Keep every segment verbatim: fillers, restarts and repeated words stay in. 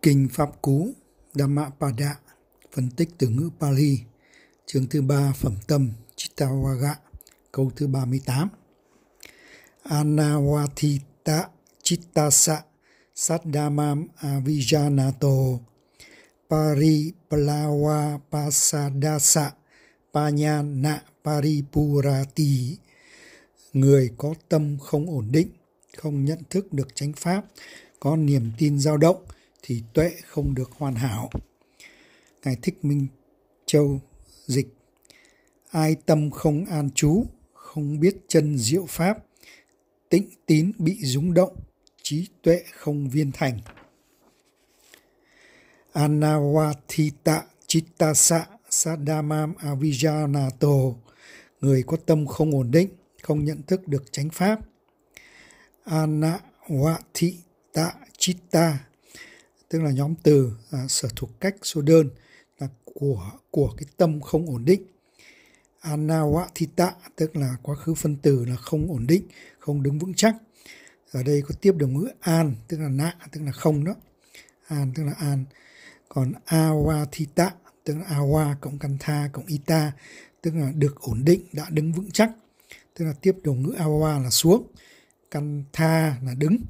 Kinh Pháp Cú Dhammapada, phân tích từ ngữ Pali, chương thứ ba, phẩm tâm Chittavagga, câu thứ ba mươi tám. Anawatita chittasa saddhamam avijanato pariplawa pasadasa panyana paripurati. Người có tâm không ổn định, không nhận thức được chánh pháp, có niềm tin dao động thì tuệ không được hoàn hảo. Ngài Thích Minh Châu dịch: ai tâm không an trú, không biết chân diệu pháp, tĩnh tín bị rung động, trí tuệ không viên thành. Anawatita chittasa saddhamam avijanato. Người có tâm không ổn định, không nhận thức được chánh pháp. Anawatita chitta tức là nhóm từ à, sở thuộc cách số đơn là của của cái tâm không ổn định. Anawatita tức là quá khứ phân từ là không ổn định, không đứng vững chắc. Ở đây có tiếp đồng ngữ an tức là nạ tức là không đó. An tức là an. Còn awatita tức là awa cộng kantha cộng ita tức là được ổn định, đã đứng vững chắc. Tức là tiếp đồng ngữ awa là xuống, kantha là đứng.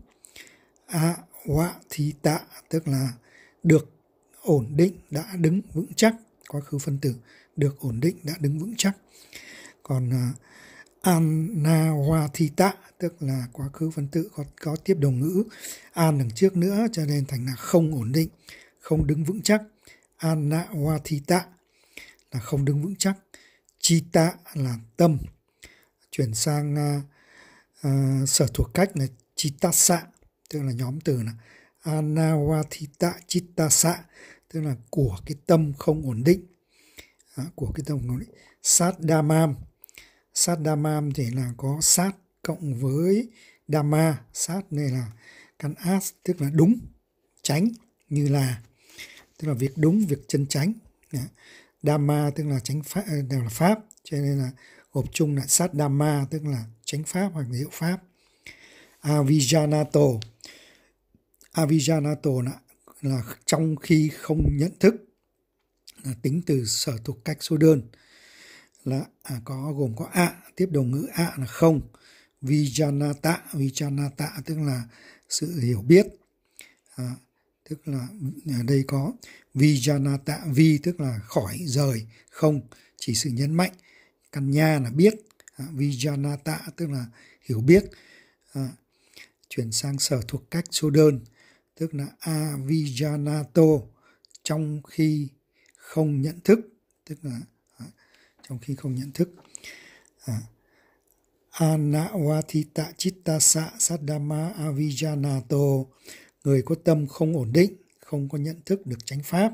Awatita tức là được ổn định, đã đứng vững chắc, quá khứ phân tử, được ổn định, đã đứng vững chắc. Còn uh, anawatita tức là quá khứ phân tử có, có tiếp đồng ngữ an đằng trước nữa, cho nên thành là không ổn định, không đứng vững chắc. Anawatita là không đứng vững chắc. Chitta là tâm. Chuyển sang uh, uh, sở thuộc cách là chittasa, tức là nhóm từ là anawatita chittasa, tức là của cái tâm không ổn định. À, của cái tâm không ổn định. Saddhamam. Saddhamam thì là có sát cộng với dhamma. Sát này là căn as tức là đúng, chánh, như là tức là việc đúng, việc chân chánh. Dhamma tức là chánh pháp, đều là pháp, cho nên là gộp chung là saddhamma tức là chánh pháp hoặc diệu pháp. Avijanato. Avijanato là, là trong khi không nhận thức, là tính từ sở thuộc cách số đơn là à, có gồm có ạ, tiếp đồng ngữ ạ là không. Vijanata, Vijanata tức là sự hiểu biết. À, tức là ở đây có Vijanata, vi tức là khỏi, rời, không, chỉ sự nhấn mạnh. Căn nha là biết. À, Vijanata tức là hiểu biết. À, chuyển sang sở thuộc cách số đơn tức là avijanato, trong khi không nhận thức, tức là à, trong khi không nhận thức. À, anawatita chittasa saddhama avijanato. Người có tâm không ổn định, không có nhận thức được chánh pháp.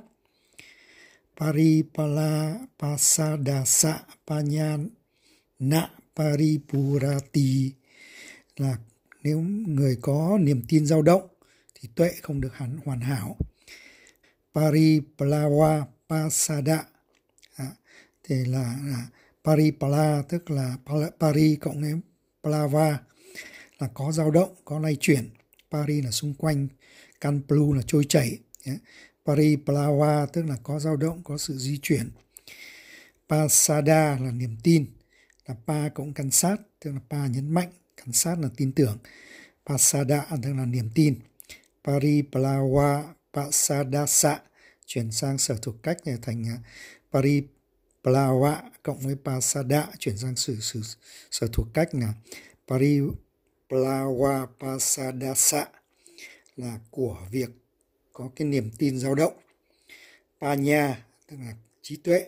Paripala pasadasa panyana paripurati là nếu người có niềm tin dao động thì tuệ không được hẳn hoàn hảo. Pariplawa pasada à, thì là, là paripala tức là pari cộng với plava là có dao động, có lay chuyển. Pari là xung quanh, kanplu là trôi chảy. Pariplawa tức là có dao động, có sự di chuyển. Pasada là niềm tin, là pa cộng căn sát tức là pa nhấn mạnh, căn sát là tin tưởng. Pasada tức là niềm tin. Pariplawa pasadasa chuyển sang sở thuộc cách để thành pariplawa cộng với pasada chuyển sang sự, sự sở thuộc cách là pariplawa pasadasa là của việc có cái niềm tin dao động. Panya tức là trí tuệ.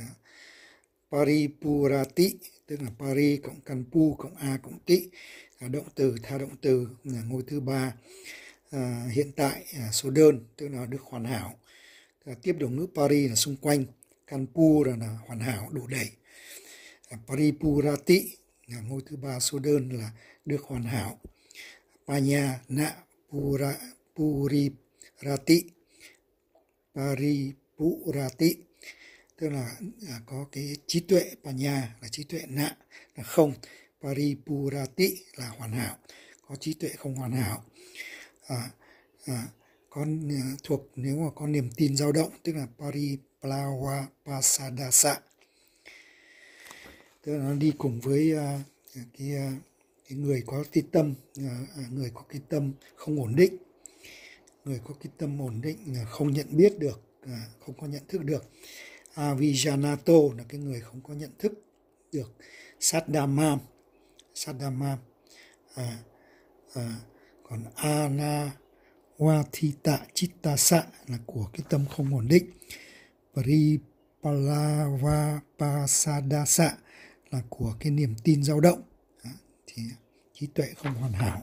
Paripurati tức là pari cộng kanpu cộng a cộng tị là động từ, tha động từ là ngôi thứ ba. À, hiện tại à, số đơn tức là được hoàn hảo. À, tiếp đồng ngữ pari là xung quanh, kanpu là, là hoàn hảo, đủ đầy. À, paripurati là ngôi thứ ba số đơn là được hoàn hảo. Panya na pura purirati paripurati tức là à, có cái trí tuệ. Panya là trí tuệ, na là không, paripurati là hoàn hảo, có trí tuệ không hoàn hảo. À, à, có thuộc nếu mà có niềm tin dao động, tức là Pariplawa Pasadasa, tức là nó đi cùng với uh, cái, uh, cái người có cái tâm, uh, người có cái tâm không ổn định, người có cái tâm ổn định không nhận biết được, uh, không có nhận thức được. Avijanato là cái người không có nhận thức được. Saddhamam, Saddhamam. À, à, còn Anawatita Chittasa là của cái tâm không ổn định. Paripalavapasadasa là của cái niềm tin dao động. À, thì trí tuệ không hoàn hảo.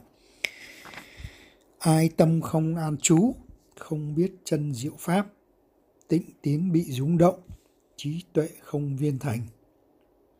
Ai tâm không an trú, không biết chân diệu pháp, tịnh tín bị rung động, trí tuệ không viên thành.